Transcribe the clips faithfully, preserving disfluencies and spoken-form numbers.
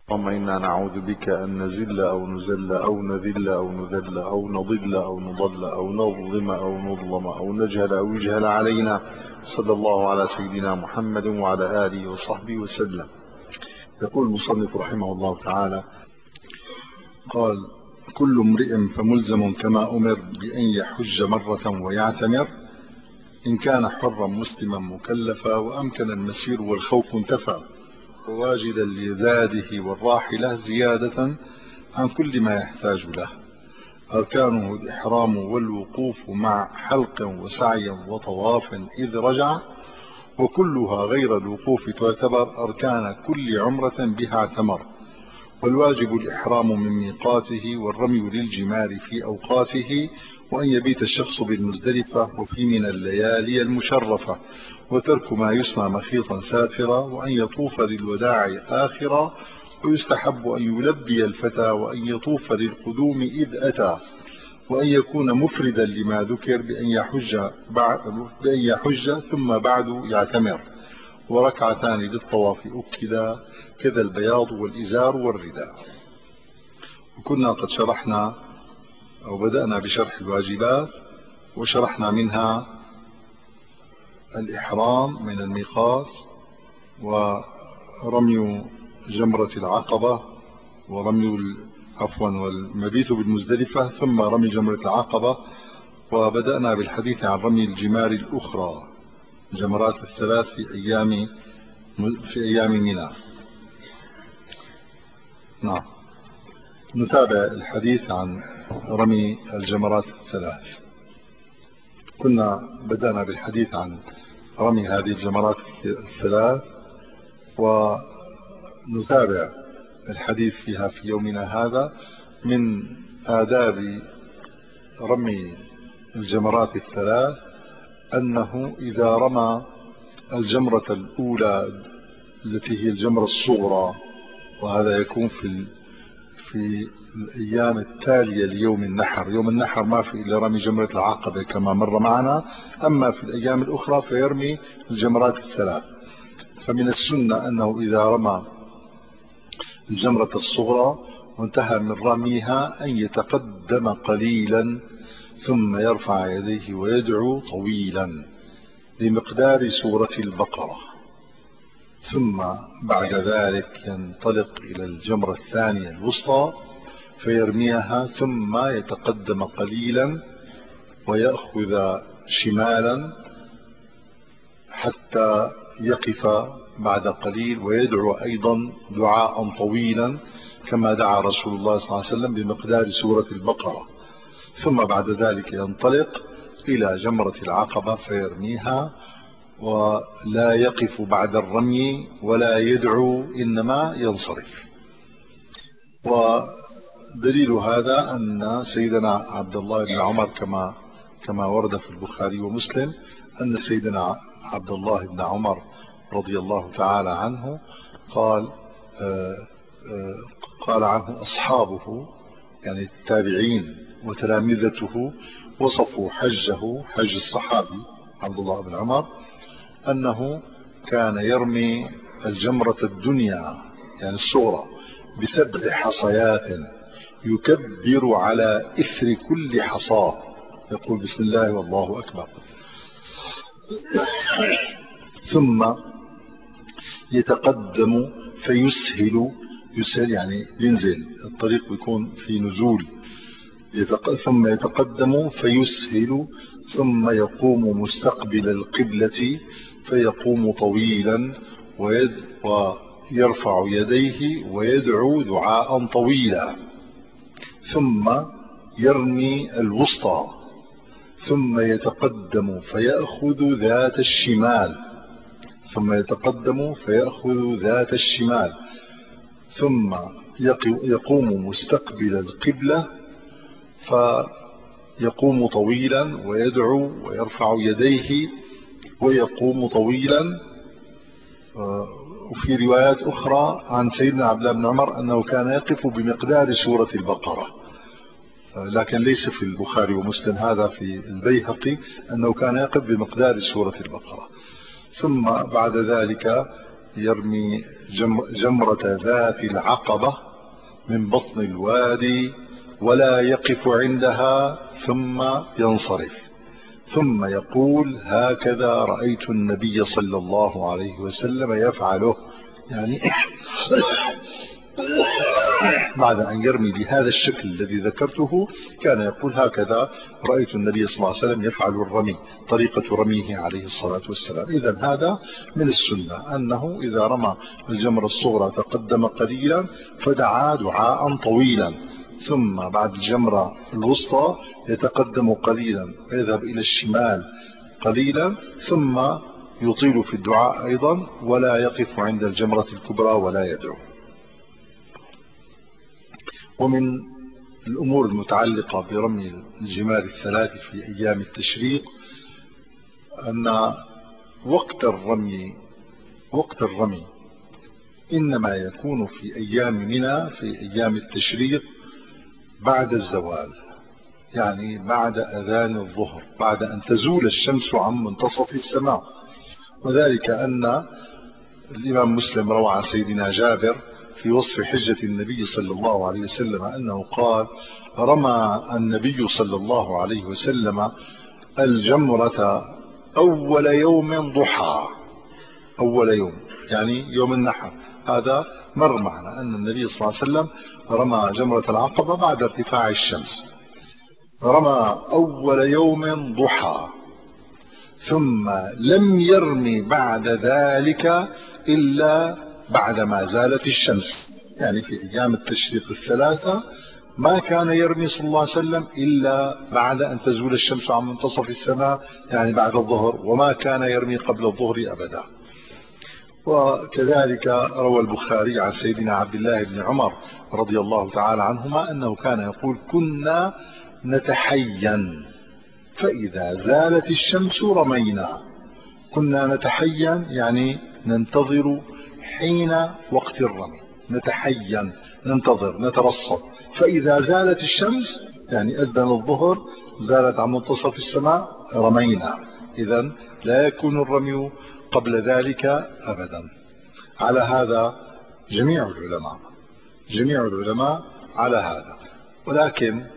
اللهم إنا نعوذ بك أن نزل أو نزل أو نذل أو نذل أو نضل أو نضل أو نظلم أو نظلم أو نجهل أو يجهل علينا. صلى الله على سيدنا محمد وعلى آله وصحبه وسلم. يقول المصنف رحمه الله تعالى: قال: كل امرئ فملزم كما أمر بأن يحج مرة ويعتمر، إن كان حرا مسلما مكلفا وأمكن المسير والخوف انتفى، وواجدا لزاده والراحلة زيادة عن كل ما يحتاج له. أركانه الإحرام والوقوف مع حلق وسعي وطواف إذ رجع، وكلها غير الوقوف تعتبر أركان كل عمرة بها اعتمر. والواجب الإحرام من ميقاته، والرمي للجمار في أوقاته، وأن يبيت الشخص بالمزدلفة وفي من الليالي المشرفة، وترك ما يسمى مخيطا ساترا، وأن يطوف للوداع آخرا، ويستحب أن يلبي الفتى وأن يطوف للقدوم إذ أتى، وأن يكون مفردا لما ذكر بأن يحج, بأن يحج ثم بعد يعتمر، وركعتان للطواف أكدا، كذا البياض والإزار والرداء. وكنا قد شرحنا أو بدأنا بشرح الواجبات، وشرحنا منها الإحرام من الميقات، ورمي جمرة العقبة، ورمي عفوا والمبيت بالمزدلفة، ثم رمي جمرة العقبة. وبدأنا بالحديث عن رمي الجمار الأخرى، جمرات الثلاث في أيام في أيام منى. نعم، نتابع الحديث عن رمي الجمرات الثلاث. كنا بدأنا بالحديث عن رمي هذه الجمرات الثلاث، ونتابع الحديث فيها في يومنا هذا. من آداب رمي الجمرات الثلاث أنه إذا رمى الجمرة الأولى التي هي الجمرة الصغرى، وهذا يكون في في الأيام التالية ليوم النحر. يوم النحر ما في إلا رمي جمرة العقبة كما مر معنا، أما في الأيام الأخرى فيرمي الجمرات الثلاث. فمن السنة أنه إذا رمى الجمرة الصغرى وانتهى من رميها أن يتقدم قليلا، ثم يرفع يديه ويدعو طويلا بمقدار سورة البقرة، ثم بعد ذلك ينطلق إلى الجمرة الثانية الوسطى فيرميها، ثم يتقدم قليلا ويأخذ شمالا حتى يقف بعد قليل ويدعو أيضا دعاء طويلا كما دعا رسول الله صلى الله عليه وسلم بمقدار سورة البقرة. ثم بعد ذلك ينطلق إلى جمرة العقبة فيرميها، ولا يقف بعد الرمي ولا يدعو، إنما ينصرف. ودليل هذا أن سيدنا عبد الله بن عمر كما كما ورد في البخاري ومسلم، أن سيدنا عبد الله بن عمر رضي الله تعالى عنه قال آآ آآ قال عنه أصحابه يعني التابعين وتلامذته وصفوا حجه، حج الصحابي عبد الله بن عمر، أنه كان يرمي الجمرة الدنيا يعني الصغرى بسبع حصيات، يكبر على إثر كل حصاة، يقول بسم الله والله أكبر، ثم يتقدم فيسهل. يسهل يعني ينزل، الطريق بيكون في نزول. ثم يتقدم فيسهل، ثم يقوم مستقبل القبلة فيقوم طويلا ويرفع يديه ويدعو دعاء طويلا، ثم يرمي الوسطى، ثم يتقدم فيأخذ ذات الشمال ثم يتقدم فيأخذ ذات الشمال ثم يقوم مستقبل القبلة فيقوم طويلا ويدعو ويرفع يديه ويقوم طويلا. وفي روايات أخرى عن سيدنا عبد الله بن عمر أنه كان يقف بمقدار سورة البقرة، لكن ليس في البخاري ومسلم، هذا في البيهقي أنه كان يقف بمقدار سورة البقرة. ثم بعد ذلك يرمي جمرة ذات العقبة من بطن الوادي ولا يقف عندها ثم ينصرف، ثم يقول هكذا رأيت النبي صلى الله عليه وسلم يفعله، يعني بعد أن يرمي بهذا الشكل الذي ذكرته كان يقول هكذا رأيت النبي صلى الله عليه وسلم يفعل الرمي، طريقة رميه عليه الصلاة والسلام. إذن هذا من السنة أنه إذا رمى الجمرة الصغرى تقدم قليلا فدعا دعاء طويلا، ثم بعد الجمرة الوسطى يتقدم قليلا ويذهب إلى الشمال قليلا، ثم يطيل في الدعاء أيضا ولا يقف عند الجمرة الكبرى ولا يدعو. ومن الأمور المتعلقة برمي الجمار الثلاث في أيام التشريق أن وقت الرمي وقت الرمي إنما يكون في أيام منى في أيام التشريق بعد الزوال، يعني بعد أذان الظهر، بعد أن تزول الشمس عن منتصف السماء. وذلك أن الإمام مسلم روى عن سيدنا جابر في وصف حجة النبي صلى الله عليه وسلم أنه قال رمى النبي صلى الله عليه وسلم الجمرة أول يوم ضحى، أول يوم يعني يوم النحر، هذا مر معنا أن النبي صلى الله عليه وسلم رمى جمرة العقبة بعد ارتفاع الشمس، رمى أول يوم ضحى، ثم لم يرمي بعد ذلك إلا بعدما زالت الشمس، يعني في أيام التشريق الثلاثة ما كان يرمي صلى الله عليه وسلم إلا بعد أن تزول الشمس عن منتصف السماء، يعني بعد الظهر، وما كان يرمي قبل الظهر أبدا. وكذلك روى البخاري عن سيدنا عبد الله بن عمر رضي الله تعالى عنهما أنه كان يقول كنا نتحين فإذا زالت الشمس رمينا. كنا نتحين يعني ننتظر حين وقت الرمي، نتحين ننتظر نترصد، فإذا زالت الشمس يعني أذن الظهر زالت عن منتصف السماء رمينا. إذن لا يكون الرمي قبل ذلك أبدا. على هذا جميع العلماء جميع العلماء على هذا، ولكن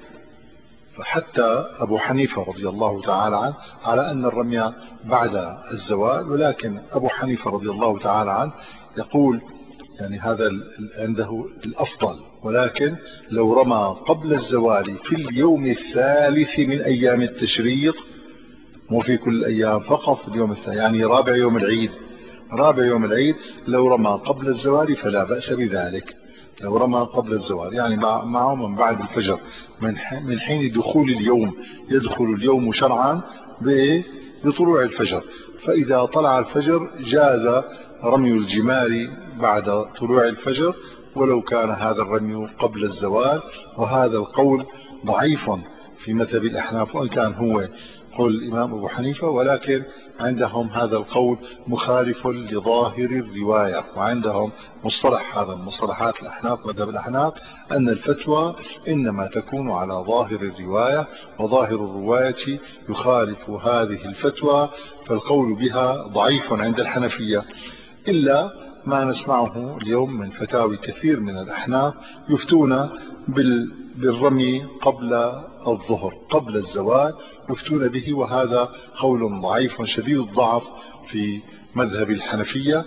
حتى أبو حنيفة رضي الله تعالى عنه على أن الرمي بعد الزوال، ولكن أبو حنيفة رضي الله تعالى عنه يقول يعني هذا عنده الأفضل، ولكن لو رمى قبل الزوال في اليوم الثالث من أيام التشريق، مو في كل الأيام فقط في اليوم الثالث، يعني رابع يوم العيد، رابع يوم العيد لو رمى قبل الزوال فلا بأس بذلك. لو رمى قبل الزوال يعني معه من بعد الفجر، من حين دخول اليوم، يدخل اليوم شرعا بطلوع الفجر، فإذا طلع الفجر جاز رمي الجمار بعد طلوع الفجر ولو كان هذا الرمي قبل الزوال. وهذا القول ضعيف في مذهب الأحناف، وإن كان هو قول الإمام أبو حنيفة، ولكن عندهم هذا القول مخالف لظاهر الرواية، وعندهم مصطلح هذا مصطلحات الأحناف مذهب الأحناف أن الفتوى إنما تكون على ظاهر الرواية، وظاهر الرواية يخالف هذه الفتوى، فالقول بها ضعيف عند الحنفية، إلا ما نسمعه اليوم من فتاوي كثير من الأحناف يفتون بالرمي قبل الظهر قبل الزوال، يفتون به، وهذا قول ضعيف شديد الضعف في مذهب الحنفية.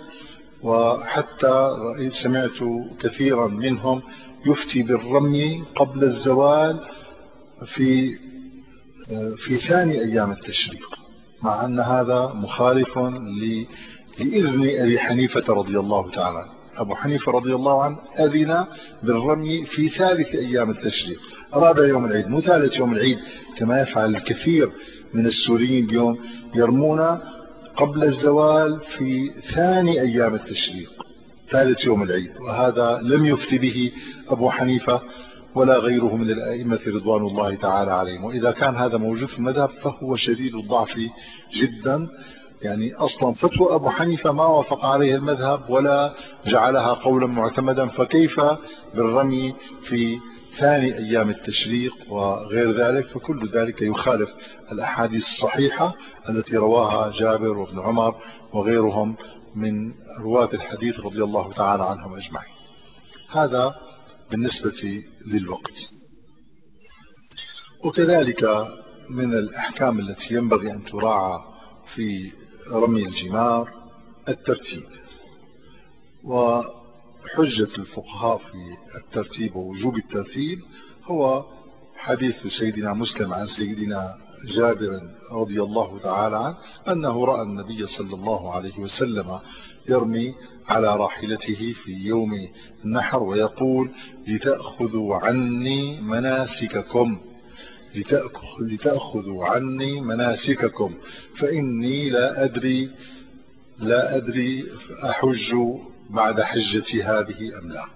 وحتى سمعت كثيرا منهم يفتي بالرمي قبل الزوال في في ثاني أيام التشريق، مع أن هذا مخالف لإذن أبي حنيفة رضي الله تعالى عنه. أبو حنيفة رضي الله عنه أذن بالرمي في ثالث أيام التشريق، رابع يوم العيد، مو ثالث يوم العيد كما يفعل الكثير من السوريين اليوم، يرمون قبل الزوال في ثاني أيام التشريق، ثالث يوم العيد، وهذا لم يفتي به أبو حنيفة ولا غيره من الأئمة رضوان الله تعالى عليهم. وإذا كان هذا موجود في المذهب فهو شديد الضعف جدا، يعني أصلا فتوى أبو حنيفة ما وافق عليه المذهب ولا جعلها قولا معتمدا، فكيف بالرمي في ثاني أيام التشريق وغير ذلك؟ فكل ذلك يخالف الأحاديث الصحيحة التي رواها جابر وابن عمر وغيرهم من رواة الحديث رضي الله تعالى عنهم أجمعين. هذا بالنسبة للوقت. وكذلك من الأحكام التي ينبغي أن تراعى في رمي الجمار الترتيب. وحجة الفقهاء في الترتيب ووجوب الترتيب هو حديث سيدنا مسلم عن سيدنا جابر رضي الله تعالى عنه أنه رأى النبي صلى الله عليه وسلم يرمي على راحلته في يوم النحر ويقول: لتأخذوا عني مناسككم لتأخذوا عني مناسككم فإني لا أدري لا أدري أحج بعد حجتي هذه أم لا.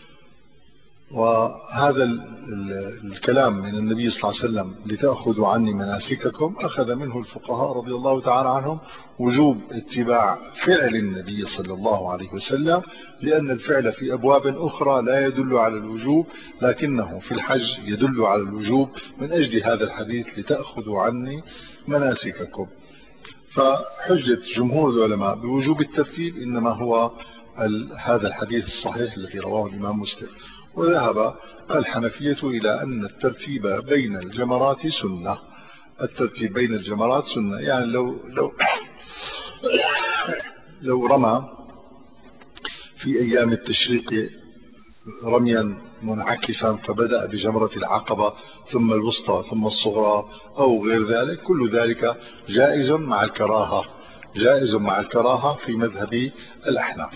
وهذا الكلام من النبي صلى الله عليه وسلم لتأخذوا عني مناسككم أخذ منه الفقهاء رضي الله تعالى عنهم وجوب اتباع فعل النبي صلى الله عليه وسلم، لأن الفعل في أبواب أخرى لا يدل على الوجوب، لكنه في الحج يدل على الوجوب من أجل هذا الحديث: لتأخذوا عني مناسككم. فحجة جمهور العلماء بوجوب الترتيب إنما هو هذا الحديث الصحيح الذي رواه الإمام مسلم. وذهب الحنفية إلى أن الترتيب بين الجمرات سنة. الترتيب بين الجمرات سنة، يعني لو لو لو رمى في أيام التشريق رميا منعكسا فبدأ بجمرة العقبة ثم الوسطى ثم الصغرى أو غير ذلك، كل ذلك جائز مع الكراهة جائز مع الكراهة في مذهب الأحناف.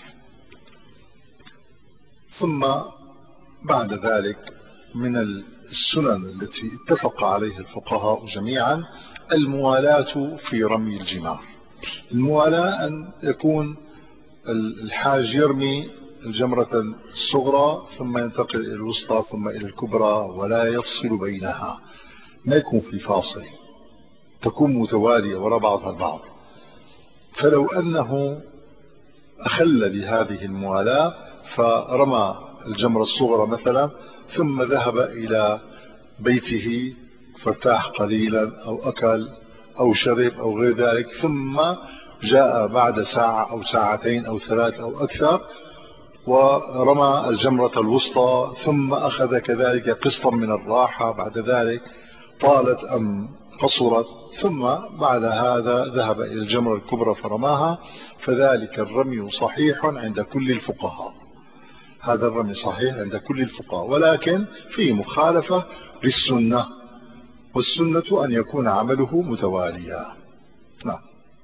ثم بعد ذلك من السنن التي اتفق عليها الفقهاء جميعا الموالاة في رمي الجمار. الموالاة أن يكون الحاج يرمي الجمرة الصغرى ثم ينتقل إلى الوسطى ثم إلى الكبرى ولا يفصل بينها، ما يكون في فاصل، تكون متوالية وراء بعضها البعض. فلو أنه أخل بهذه الموالاة فرمى الجمرة الصغرى مثلا ثم ذهب إلى بيته فارتاح قليلا أو أكل أو شرب أو غير ذلك، ثم جاء بعد ساعة أو ساعتين أو ثلاث أو أكثر ورمى الجمرة الوسطى ثم أخذ كذلك قسطا من الراحة، بعد ذلك طالت أم قصرت، ثم بعد هذا ذهب إلى الجمرة الكبرى فرماها، فذلك الرمي صحيح عند كل الفقهاء. هذا الرمي صحيح عند كل الفقهاء، ولكن فيه مخالفة للسنة، والسنة أن يكون عمله متواليا. نعم.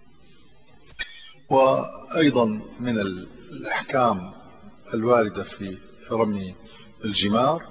وأيضا من الأحكام الواردة في رمي الجمار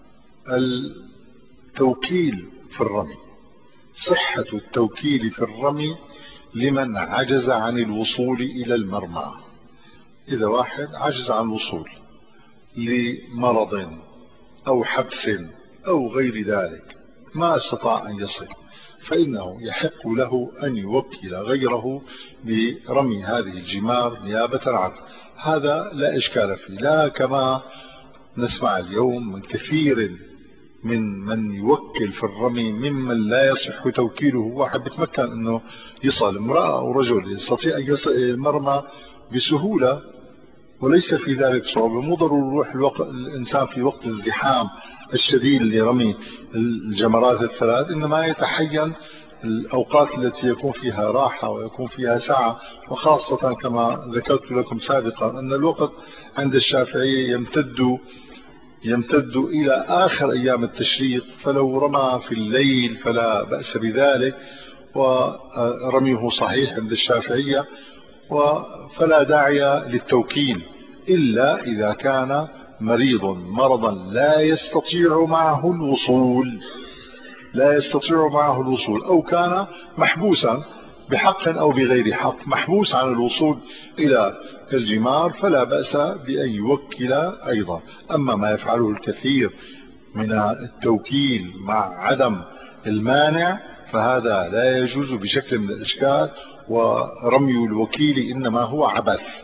التوكيل في الرمي. صحة التوكيل في الرمي لمن عجز عن الوصول إلى المرمى. إذا واحد عجز عن الوصول لمرض أو حبس أو غير ذلك ما استطاع أن يصل، فإنه يحق له أن يوكل غيره برمي هذه الجمار نيابة عنه. هذا لا إشكال فيه، لا كما نسمع اليوم من كثير من من يوكل في الرمي ممن لا يصح توكيله. واحد بتمكن أنه يصل، امرأة أو رجل يستطيع أن يصل إلى المرمى بسهولة وليس في ذلك صعوبة. مو ضروري يروح الوقت الإنسان في وقت الزحام الشديد لرمي الجمرات الثلاث، إنما يتحين الأوقات التي يكون فيها راحة ويكون فيها سعة. وخاصة كما ذكرت لكم سابقا أن الوقت عند الشافعية يمتد يمتد إلى آخر أيام التشريق، فلو رمى في الليل فلا بأس بذلك، ورميه صحيح عند الشافعية، فلا داعي للتوكيل إلا إذا كان مريض مرضا لا يستطيع معه الوصول لا يستطيع معه الوصول أو كان محبوسا بحق أو بغير حق، محبوس عن الوصول إلى الجمار، فلا بأس بأن يوكل أيضا. أما ما يفعله الكثير من التوكيل مع عدم المانع فهذا لا يجوز بشكل من الإشكال. ورمي الوكيل إنما هو عبث،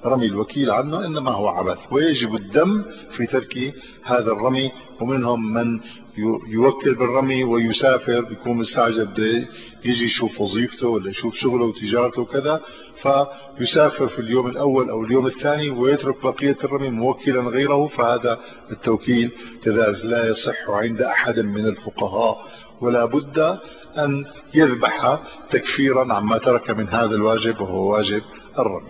رمي الوكيل عنه إنما هو عبث، ويجب الدم في ترك هذا الرمي. ومنهم من يوكل بالرمي ويسافر، بيكون مستعجل بده يجي يشوف وظيفته ولا يشوف شغله وتجارته وكذا، فيسافر في اليوم الأول أو اليوم الثاني ويترك بقية الرمي موكلا غيره، فهذا التوكيل كذلك لا يصح عند أحد من الفقهاء، ولا بد أن يذبح تكفيرا عما ترك من هذا الواجب وهو واجب الرمي.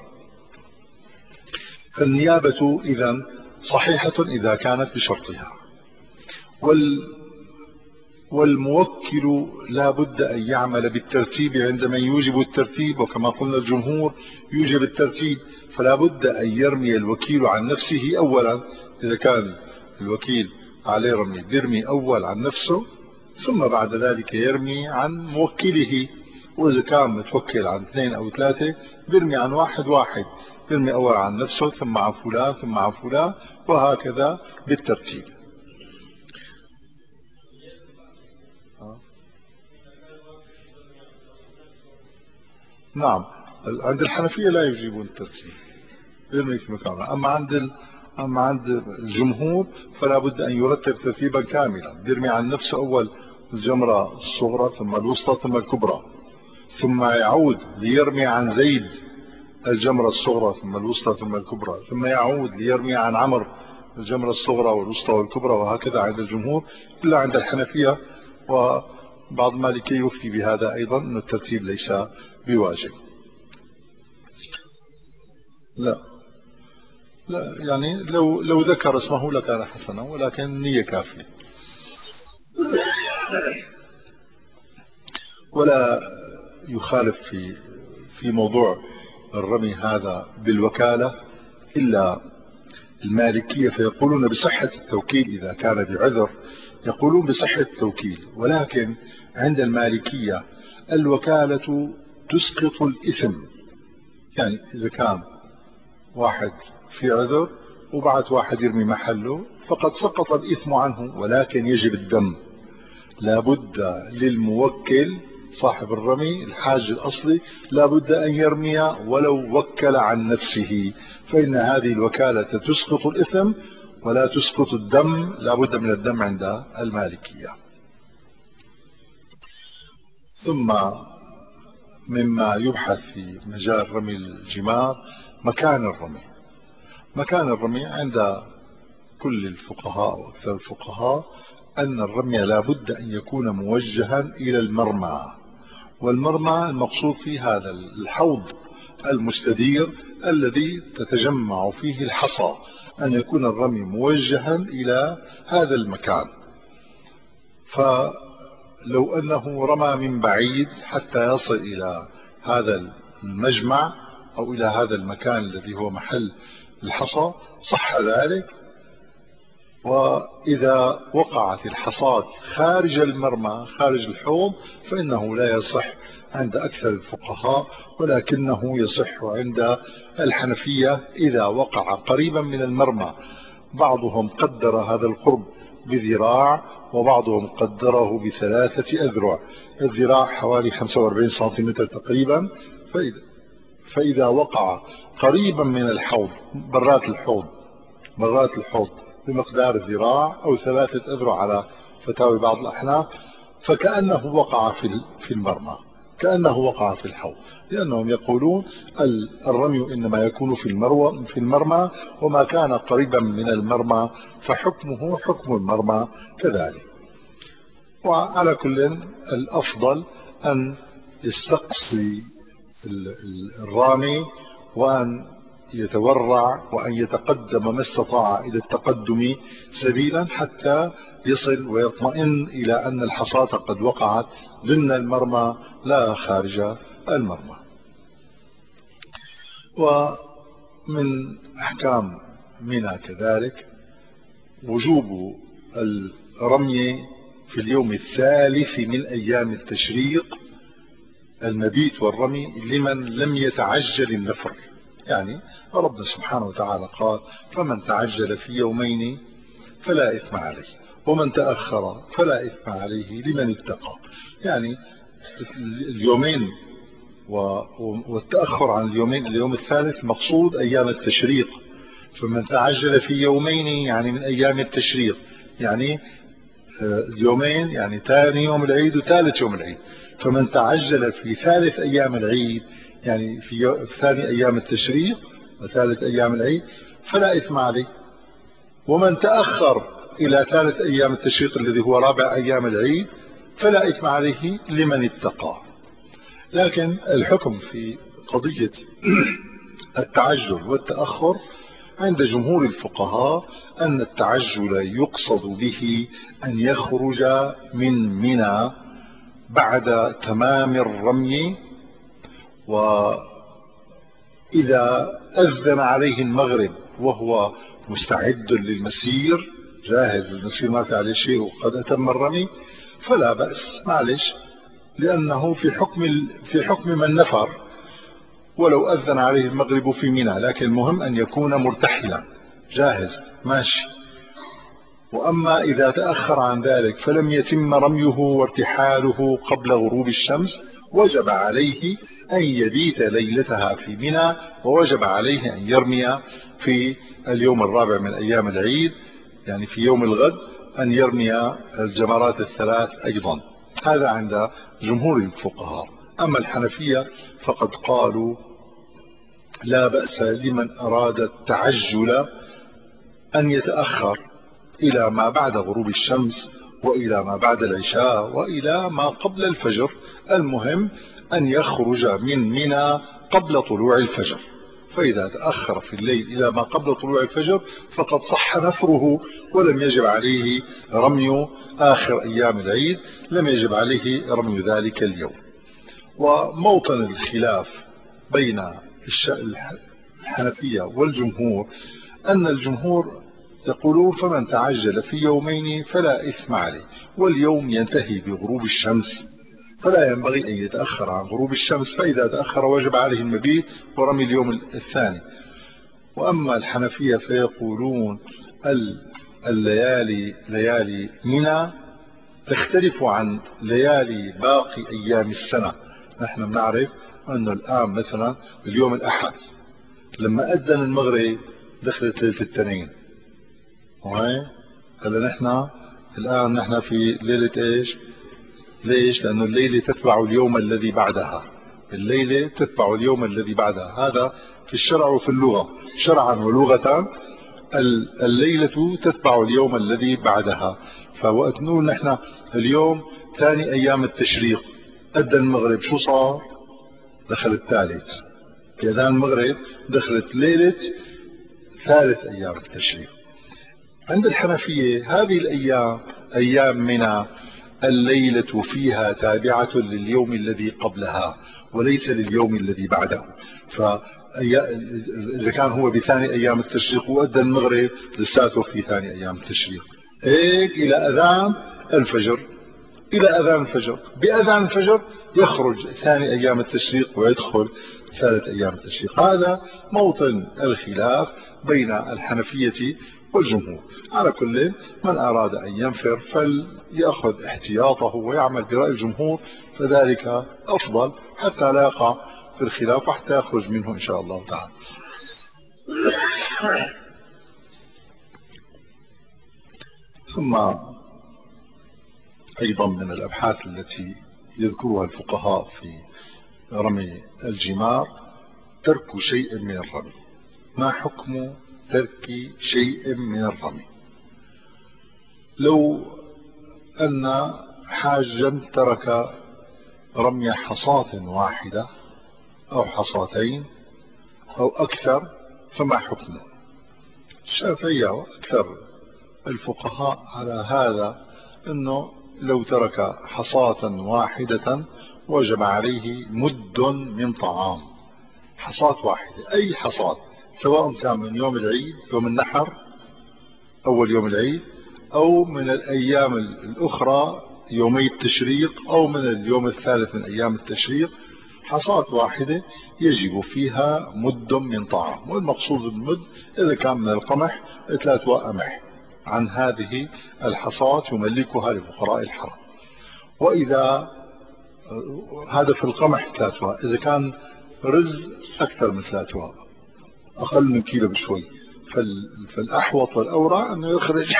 فالنيابة إذن صحيحة إذا كانت بشرطها، وال والموكل لا بد أن يعمل بالترتيب عند من يوجب الترتيب، وكما قلنا الجمهور يوجب الترتيب، فلا بد أن يرمي الوكيل عن نفسه أولا. إذا كان الوكيل عليه رمي بيرمي أول عن نفسه، ثم بعد ذلك يرمي عن موكله. وإذا كان متوكل عن اثنين أو ثلاثة بيرمي عن واحد واحد، بيرمي أول عن نفسه ثم عن فلان ثم عن فلان، وهكذا بالترتيب. نعم، عند الحنفية لا يجيبون الترتيب، يرمي في مكانه. أما عند ال... أما عند الجمهور فلا بد أن يرتب ترتيبا كاملا، بيرمي عن نفسه أول الجمرة الصغرى ثم الوسطى ثم الكبرى، ثم يعود ليرمي عن زيد الجمرة الصغرى ثم الوسطى ثم الكبرى، ثم يعود ليرمي عن عمر الجمرة الصغرى والوسطى والكبرى، وهكذا عند الجمهور. إلا عند الحنفية وبعض المالكية يفتي بهذا أيضا، أن الترتيب ليس بواجب. لا لا، يعني لو لو ذكر اسمه لكان حسنا، ولكن النية كافية. ولا يخالف في في موضوع الرمي هذا بالوكالة إلا المالكية، فيقولون بصحة التوكيل إذا كان بعذر، يقولون بصحة التوكيل، ولكن عند المالكية الوكالة تسقط الإثم. يعني إذا كان واحد في عذر وبعت واحد يرمي محله فقد سقط الإثم عنه، ولكن يجب الدم. لا بد للموكل صاحب الرمي الحاج الأصلي لا بد أن يرمي ولو وكل عن نفسه، فإن هذه الوكالة تسقط الإثم ولا تسقط الدم، لا بد من الدم عند المالكية. ثم مما يبحث في مجال رمي الجمار مكان الرمي. مكان الرمي عند كل الفقهاء وأكثر الفقهاء أن الرمي لا بد أن يكون موجها إلى المرمى، والمرمى المقصود فيه هذا الحوض المستدير الذي تتجمع فيه الحصى، أن يكون الرمي موجها إلى هذا المكان. فلو أنه رمى من بعيد حتى يصل إلى هذا المجمع أو إلى هذا المكان الذي هو محل الحصى صح ذلك. وإذا وقعت الحصاة خارج المرمى خارج الحوض فإنه لا يصح عند أكثر الفقهاء، ولكنه يصح عند الحنفية إذا وقع قريبا من المرمى. بعضهم قدر هذا القرب بذراع وبعضهم قدره بثلاثة أذرع، الذراع حوالي خمسة وأربعين سنتيمتر تقريبا. فإذا, فإذا وقع قريبا من الحوض برات الحوض برات الحوض بمقدار الذراع أو ثلاثة أذرع على فتاوي بعض الأحناف، فكأنه وقع في في المرمى، كأنه وقع في الحوض، لأنهم يقولون الرمي إنما يكون في المروى في المرمى، وما كان قريبا من المرمى فحكمه حكم المرمى كذلك. وعلى كل الأفضل أن يستقصي الرامي وأن يتورع وأن يتقدم ما استطاع إلى التقدم سبيلا حتى يصل ويطمئن إلى أن الحصاة قد وقعت ضمن المرمى لا خارج المرمى. ومن أحكام منى كذلك وجوب الرمي في اليوم الثالث من أيام التشريق، المبيت والرمي لمن لم يتعجل النفر. يعني ربنا سبحانه وتعالى قال فمن تعجل في يومين فلا إثم عليه ومن تأخر فلا إثم عليه لمن اتقى. يعني اليومين والتأخر عن اليومين اليوم الثالث مقصود أيام التشريق. فمن تعجل في يومين يعني من أيام التشريق، يعني اليومين يعني ثاني يوم العيد وثالث يوم العيد. فمن تعجل في ثالث أيام العيد يعني في ثاني أيام التشريق وثالث أيام العيد فلا إثم عليه. ومن تأخر إلى ثالث أيام التشريق الذي هو رابع أيام العيد فلا إثم عليه لمن اتقى. لكن الحكم في قضية التعجل والتأخر عند جمهور الفقهاء أن التعجل يقصد به أن يخرج من منى بعد تمام الرمي، وإذا أذن عليه المغرب وهو مستعد للمسير جاهز للمسير ما في عليه شيء وقد أتم الرمي فلا بأس، معلش، لأنه في حكم في حكم من نفر ولو أذن عليه المغرب في منى، لكن المهم أن يكون مرتحلا جاهز ماشي. وأما إذا تأخر عن ذلك فلم يتم رميه وارتحاله قبل غروب الشمس وجب عليه أن يبيت ليلتها في منى، ووجب عليه أن يرمي في اليوم الرابع من أيام العيد يعني في يوم الغد أن يرمي الجمرات الثلاث أيضا. هذا عند جمهور الفقهاء. أما الحنفية فقد قالوا لا بأس لمن أراد التعجل أن يتأخر إلى ما بعد غروب الشمس وإلى ما بعد العشاء وإلى ما قبل الفجر، المهم أن يخرج من منى قبل طلوع الفجر. فإذا تأخر في الليل إلى ما قبل طلوع الفجر فقد صح نفره ولم يجب عليه رمي آخر أيام العيد، لم يجب عليه رمي ذلك اليوم. وموطن الخلاف بين الحنفية والجمهور أن الجمهور يقولون فمن تعجل في يومين فلا إثم عليه، واليوم ينتهي بغروب الشمس فلا ينبغي أن يتأخر عن غروب الشمس، فإذا تأخر وجب عليه المبيت ورمي اليوم الثاني. وأما الحنفية فيقولون الليالي ليالي منى تختلف عن ليالي باقي أيام السنة. نحن بنعرف أنه الآن مثلا اليوم الأحد لما أذن المغرب دخلت ليلة الاثنين، وهي هلا نحن الآن نحن في ليلة إيش؟ ليش؟ لأنه الليلة تتبع اليوم الذي بعدها، الليلة تتبع اليوم الذي بعدها، هذا في الشرع وفي اللغة. شرعا ولغة الليلة تتبع اليوم الذي بعدها. فوقت نقول نحن اليوم ثاني أيام التشريق أذن المغرب شو صار؟ دخل الثالث، أذان المغرب دخلت ليلة ثالث أيام التشريق. عند الحنفية هذه الأيام أيام منى الليلة فيها تابعة لليوم الذي قبلها وليس لليوم الذي بعده. فإذا كان هو بثاني أيام التشريق وأذن المغرب لساته في ثاني أيام التشريق هيك إلى أذان الفجر، إلى أذان الفجر، بأذان الفجر يخرج ثاني أيام التشريق ويدخل ثالث أيام التشريق. هذا موطن الخلاف بين الحنفية والجمهور. على كل من أراد أن ينفر فليأخذ احتياطه ويعمل برأي الجمهور فذلك أفضل حتى لا يقع في الخلاف وحتى يخرج منه إن شاء الله تعالى. ثم أيضا من الأبحاث التي يذكرها الفقهاء في رمي الجمار ترك شيء من الرمي. ما حكم ترك شيء من الرمي؟ لو أن حاجا ترك رمي حصاة واحدة أو حصاتين أو أكثر فما حكمه؟ الشافعية وأكثر الفقهاء على هذا أنه لو ترك حصاة واحدة وجب عليه مد من طعام. حصاة واحدة، أي حصاة، سواء كان من يوم العيد يوم النحر أول يوم العيد أو من الأيام الأخرى يومي التشريق أو من اليوم الثالث من أيام التشريق، حصاة واحدة يجب فيها مد من طعام. والمقصود بالمد إذا كان من القمح ثلاثة قمح عن هذه الحصاة يملكها لفقراء الحرم. وإذا هذا في القمح ثلاث واء. إذا كان رز أكثر من ثلاث واء، أقل من كيلو بشوي، فالأحوط والأورع أنه يخرج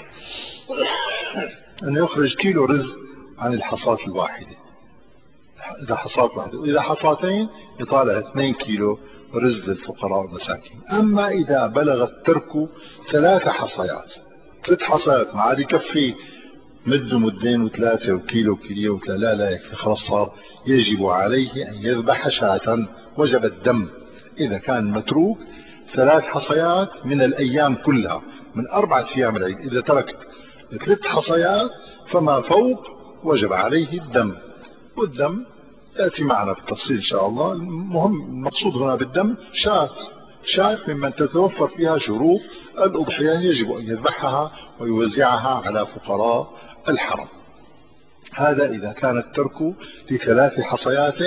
أنه يخرج كيلو رز عن الحصاة الواحدة، إذا حصاة واحدة، وإذا حصاتين يطالع اثنين كيلو رز للفقراء والمساكين. أما إذا بلغ الترك ثلاث حصيات، ثلاث حصيات ما عاد يكفي مد مدين وثلاثة وكيلو وكيلو وثلاثة، لا لا يكفي، خلاص صار يجب عليه أن يذبح شاة، وجب الدم. إذا كان متروك ثلاث حصيات من الأيام كلها، من أربعة أيام العيد، إذا ترك ثلاث حصيات فما فوق وجب عليه الدم، والدم يأتي معنا بالتفصيل إن شاء الله. المهم المقصود هنا بالدم شاة، شاة ممن تتوفر فيها شروط الأضحية يجب أن يذبحها ويوزعها على فقراء الحرم. هذا إذا كان الترك لثلاث حصيات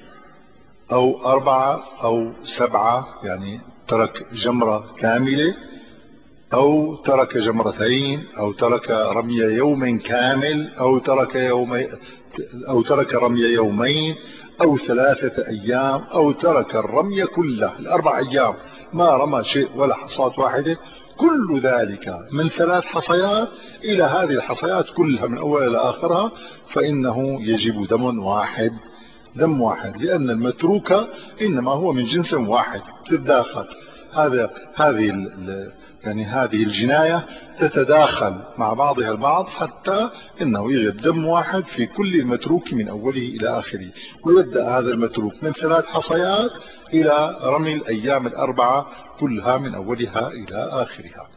أو أربعة أو سبعة، يعني ترك جمرة كاملة أو ترك جمرتين أو ترك رمي يوم كامل أو ترك يومي أو ترك رمي يومين أو ثلاثة أيام أو ترك الرمي كله الأربع أيام ما رمى شيء ولا حصاة واحدة. كل ذلك من ثلاث حصيات إلى هذه الحصيات كلها من أول إلى آخرها، فإنه يجب دم واحد، دم واحد، لأن المتروك إنما هو من جنس واحد تتداخل. هذا هذه يعني هذه الجناية تتداخل مع بعضها البعض، حتى إنه يوجد دم واحد في كل المتروك من أوله إلى آخره. ويبدأ هذا المتروك من ثلاث حصيات إلى رمي الأيام الأربعة كلها من أولها إلى آخرها.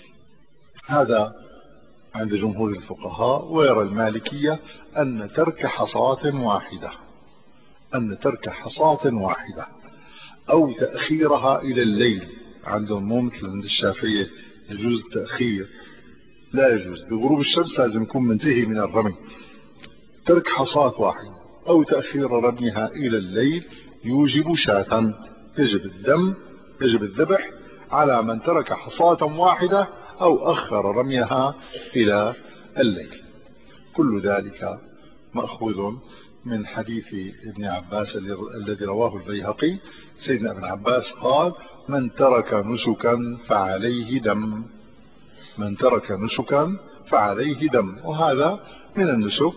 هذا عند جمهور الفقهاء. ويرى المالكية أن ترك حصاة واحدة أن ترك حصاة واحدة أو تأخيرها إلى الليل، عندهم مو مثل عند الشافعية يجوز التأخير، لا يجوز، بغروب الشمس لازم يكون منتهي من الرمي. ترك حصاة واحدة أو تأخير رميها إلى الليل يوجب شاة، يجب الدم، يجب الذبح على من ترك حصاة واحدة أو أخر رميها إلى الليل. كل ذلك مأخوذ من حديث ابن عباس الذي رواه البيهقي. سيدنا ابن عباس قال: من ترك نسكا فعليه دم، من ترك نسكا فعليه دم. وهذا من النسك.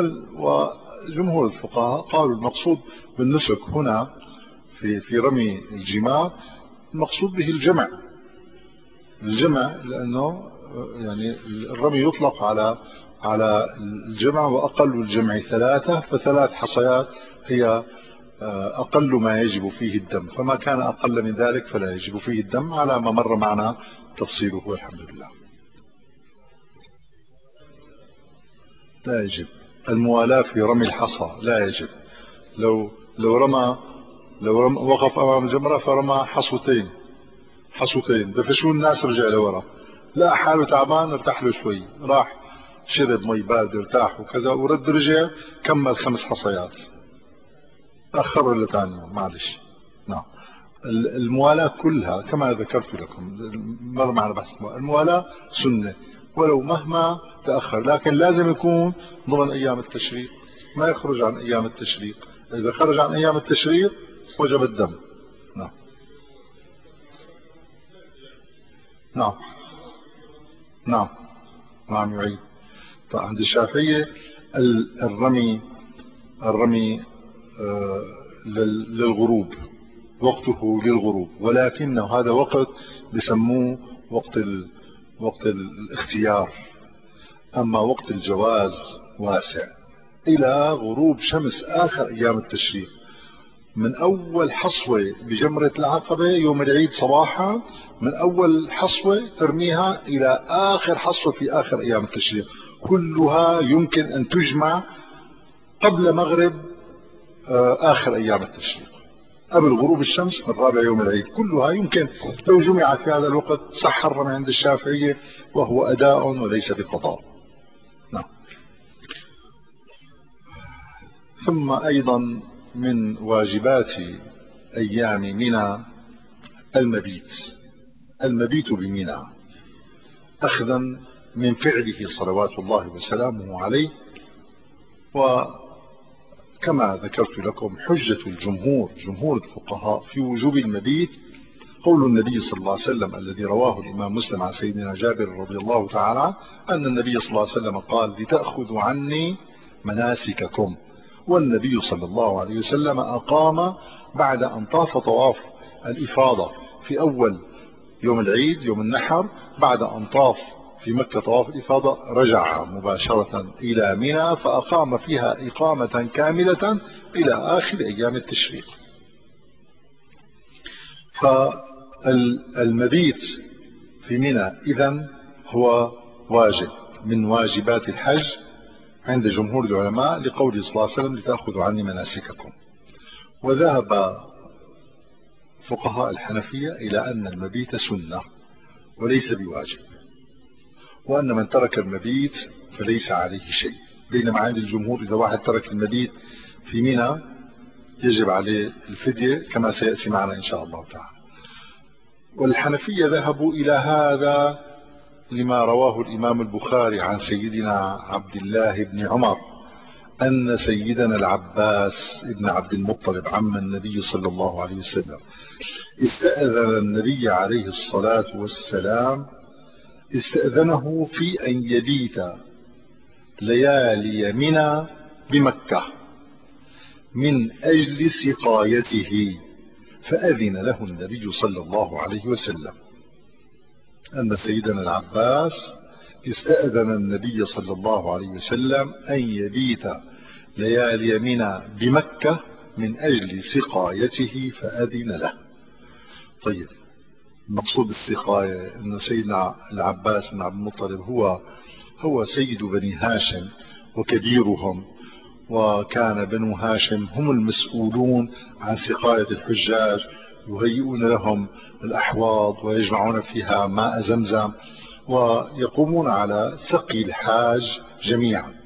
وجمهور الفقهاء قالوا المقصود بالنسك هنا في في رمي الجمار المقصود به الجمع، الجمع، لأنه يعني الرمي يطلق على على الجمع، وأقل الجمع ثلاثة، فثلاث حصيات هي أقل ما يجب فيه الدم، فما كان أقل من ذلك فلا يجب فيه الدم، على ما مر معنا تفصيله والحمد لله. لا يجب الموالاة في رمي الحصى، لا يجب. لو لو رمى لو رمى وقف أمام الجمرة فرمى حصوتين حصوتين دفشوا الناس، رجع لورا، لا حاله تعبان، ارتاح له شوي، راح شرب مي بارد ارتاح وكذا، ورد رجع كمل خمس حصيات، أخروا لثاني يوم، معلش. نعم. الموالاة كلها كما ذكرت لكم مر معنا بحث، الموالاة سنة ولو مهما تأخر، لكن لازم يكون ضمن أيام التشريق، ما يخرج عن أيام التشريق. إذا خرج عن أيام التشريق وجب الدم. نعم نعم نعم نعم يعيد. فعند الشافعية الرمي الرمي آه للغروب، وقته للغروب، ولكنه هذا وقت بسموه وقت ال... وقت الاختيار. أما وقت الجواز واسع إلى غروب شمس آخر أيام التشريق، من أول حصوة بجمرة العقبة يوم العيد صباحا، من أول حصوة ترميها إلى آخر حصوة في آخر أيام التشريق، كلها يمكن أن تجمع قبل مغرب آخر أيام التشريق، قبل غروب الشمس من رابع يوم العيد، كلها يمكن لو جمعت في هذا الوقت صح الرمي عند الشافعية، وهو أداء وليس بقضاء. نعم. ثم أيضا من واجبات أيام منى المبيت، المبيت بمنى، أخذا من فعله صلوات الله وسلامه عليه كما ذكرت لكم حجة الجمهور جمهور الفقهاء في وجوب المبيت قول النبي صلى الله عليه وسلم الذي رواه الإمام مسلم عن سيدنا جابر رضي الله تعالى عنه أن النبي صلى الله عليه وسلم قال لتأخذوا عني مناسككم. والنبي صلى الله عليه وسلم أقام بعد أن طاف طواف الإفاضة في أول يوم العيد يوم النحر، بعد أن طاف في مكة طواف الإفاضة رجع مباشرة إلى منى فأقام فيها إقامة كاملة إلى آخر أيام التشريق. فالمبيت في منى إذن هو واجب من واجبات الحج عند جمهور العلماء لقوله صلى الله عليه وسلم لتأخذوا عني مناسككم. وذهب فقهاء الحنفية إلى أن المبيت سنة وليس بواجب، وأن من ترك المبيت فليس عليه شيء، بينما عند الجمهور إذا واحد ترك المبيت في منى يجب عليه الفدية كما سيأتي معنا إن شاء الله تعالى. والحنفية ذهبوا إلى هذا لما رواه الإمام البخاري عن سيدنا عبد الله بن عمر أن سيدنا العباس بن عبد المطلب عم النبي صلى الله عليه وسلم استأذن النبي عليه الصلاة والسلام استأذنه في أن يبيت ليالي منى بمكة من أجل سقايته، فأذن له النبي صلى الله عليه وسلم. أن سيدنا العباس استأذن النبي صلى الله عليه وسلم أن يبيت ليالي منى بمكة من أجل سقايته فأذن له. طيب، المقصود بالسقاية أن سيدنا العباس بن عبد المطلب هو هو سيد بني هاشم وكبيرهم، وكان بنو هاشم هم المسؤولون عن سقاية الحجاج، يهيئون لهم الأحواض ويجمعون فيها ماء زمزم ويقومون على سقي الحاج جميعا.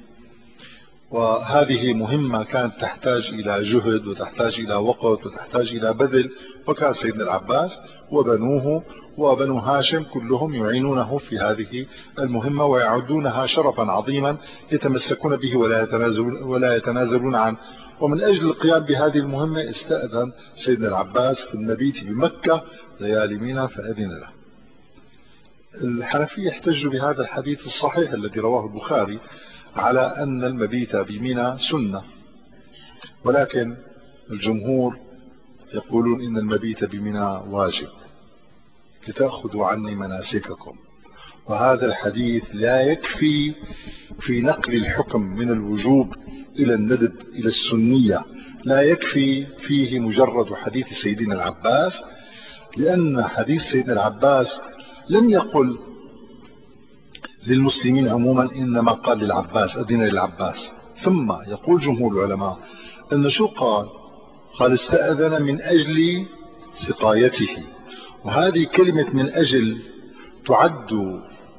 وهذه مهمة كانت تحتاج إلى جهد وتحتاج إلى وقت وتحتاج إلى بذل، وكان سيدنا العباس وبنوه وبنو هاشم كلهم يعينونه في هذه المهمة ويعدونها شرفا عظيما يتمسكون به ولا يتنازلون ولا يتنازلون عنه. ومن أجل القيام بهذه المهمة استأذن سيدنا العباس في المبيت بمكة ليالي منى فأذن له. الحنفية احتجوا بهذا الحديث الصحيح الذي رواه البخاري على أن المبيت بمنى سنة، ولكن الجمهور يقولون إن المبيت بمنى واجب لتأخذوا عني مناسككم. وهذا الحديث لا يكفي في نقل الحكم من الوجوب إلى الندب إلى السنية، لا يكفي فيه مجرد حديث سيدنا العباس، لأن حديث سيدنا العباس لم يقل للمسلمين عموما، إنما قال للعباس أذن للعباس. ثم يقول جمهور العلماء أن شو قال قال استأذن من أجل سقايته، وهذه كلمة من أجل تعد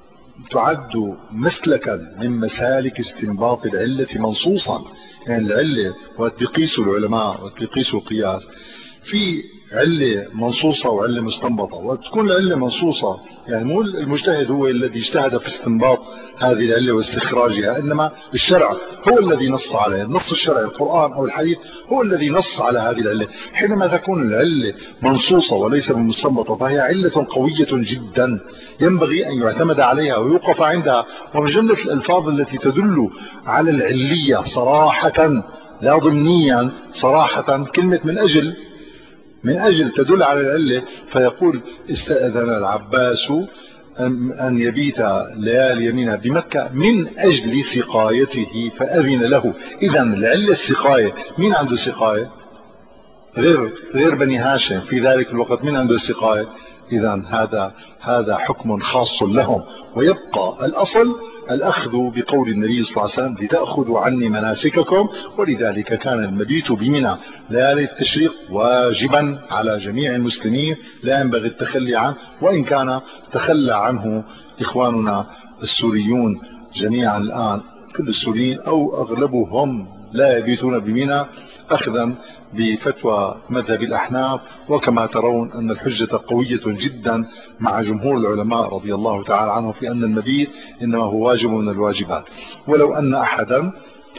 تعد مسلكا من مسالك استنباط العلة منصوصا. يعني العلة وقت بيقيسوا العلماء وقت بيقيسوا القياس في علة منصوصة وعلة مستنبطة، وتكون العلة منصوصة يعني مو المجتهد هو الذي اجتهد في استنباط هذه العلة واستخراجها، إنما الشرع هو الذي نص عليها، النص الشرعي القرآن أو الحديث هو الذي نص على هذه العلة. حينما تكون العلة منصوصة وليس مستنبطة فهي علة قوية جدا ينبغي أن يعتمد عليها ويوقف عندها. ومن جملة الألفاظ التي تدل على العلية صراحة لا ضمنيا صراحة كلمة من أجل، من أجل تدل على العلة. فيقول استأذن العباس أن يبيت ليالي منى بمكة من أجل سقايته فأذن له. إذن العلة السقاية، مين عنده سقاية غير غير بني هاشم في ذلك الوقت؟ مين عنده سقاية؟ إذن هذا هذا حكم خاص لهم. ويبقى الأصل الأخذ بقول النبي صلى الله عليه وسلم لتأخذوا عني مناسككم، ولذلك كان المبيت بمنى ليالي التشريق واجبا على جميع المسلمين لا ينبغي التخلي عنه، وإن كان تخلى عنه إخواننا السوريون جميعا الآن، كل السوريين أو أغلبهم لا يبيتون بمنى أخذا بفتوى مذهب الأحناف. وكما ترون أن الحجة قوية جدا مع جمهور العلماء رضي الله تعالى عنه في أن المبيت إنما هو واجب من الواجبات. ولو أن أحدا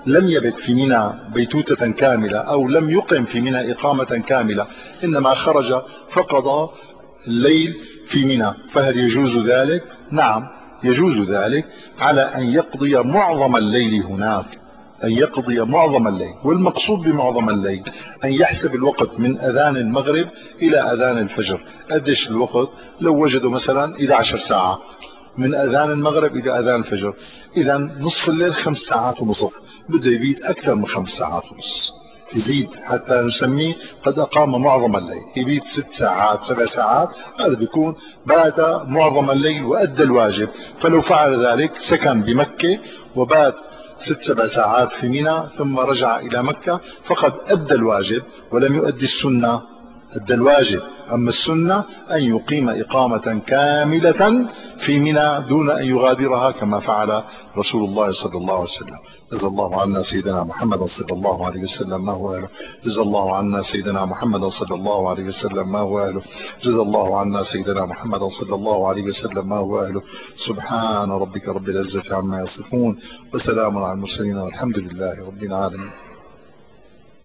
لم يبت في منى بيتوتة كاملة أو لم يقم في منى إقامة كاملة، إنما خرج فقضى الليل في منى، فهل يجوز ذلك؟ نعم يجوز ذلك، على أن يقضي معظم الليل هناك، أن يقضي معظم الليل. والمقصود بمعظم الليل أن يحسب الوقت من أذان المغرب إلى أذان الفجر. قديش الوقت؟ لو وجدوا مثلا إحدى عشرة ساعة من أذان المغرب إلى أذان الفجر، إذا نصف الليل خمس ساعات ونصف، بده يبيت أكثر من خمس ساعات ونصف، يزيد حتى نسميه قد أقام معظم الليل، يبيت ست ساعات سبع ساعات، هذا بيكون بات معظم الليل وأدى الواجب. فلو فعل ذلك سكن بمكة وبات ست سبع ساعات في منى ثم رجع إلى مكة فقد أدى الواجب ولم يؤدي السنة، أدى الواجب. أما السنة أن يقيم إقامة كاملة في منى دون أن يغادرها كما فعل رسول الله صلى الله عليه وسلم. جزا الله عنا سيدنا محمد صلى الله عليه وسلم ما هو أهله. جزا الله عنا سيدنا محمد صلى الله عليه وسلم ما هو أهله. جزا الله عنا سيدنا محمد صلى الله عليه وسلم ما هو أهله. سبحان ربك رب العزة عما يصفون، وسلام على المرسلين، والحمد لله رب العالمين.